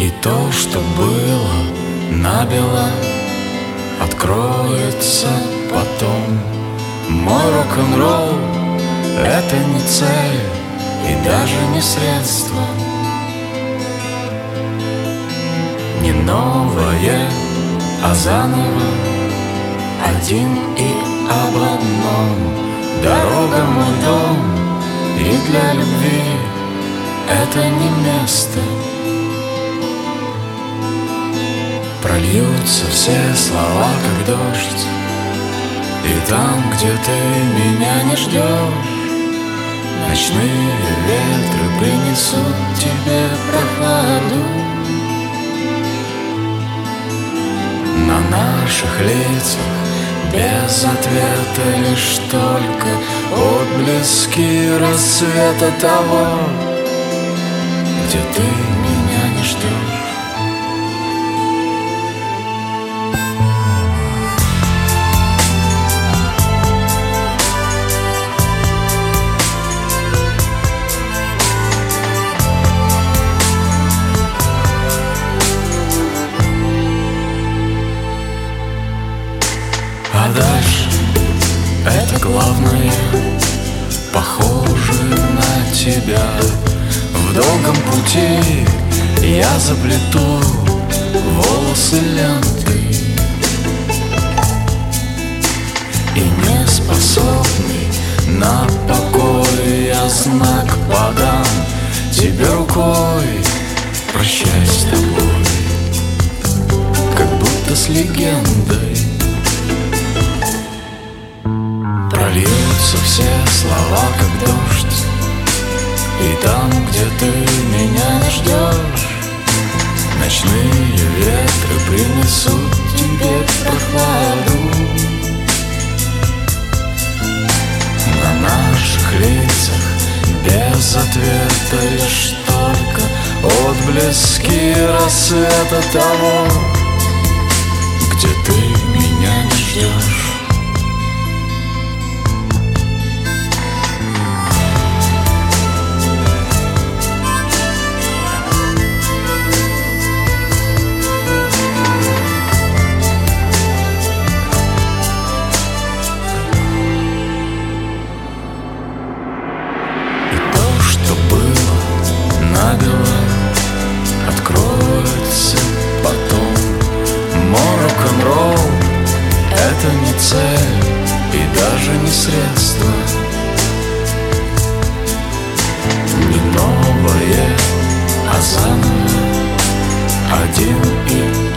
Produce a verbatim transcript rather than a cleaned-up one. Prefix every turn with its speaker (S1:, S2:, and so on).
S1: И то, что было набело, откроется потом. Мой рок-н-ролл — это не цель и даже не средство, не новое, а заново, один и об одном. Дорога — мой дом, и для любви это не место. Прольются все слова, как дождь, и там, где ты меня не ждешь, ночные ветры принесут тебе прохладу. На наших лицах без ответа лишь только отблески рассвета того, где ты меня не ждешь. А дальше это главное, похоже на тебя. В долгом пути я заплету волосы лентой, и не способный на покой я знак подам тебе рукой. Прощай с тобой, как будто с легендой. Прольются все слова, как дождь, и там, где ты меня не ждешь, ночные ветры принесут тебе прохладу. На наших лицах без ответа лишь только отблески рассвета того, где ты меня не ждешь. Откроется потом. Мой рок-н-ролл — это не цель и даже не средство, не новое, а заново, один и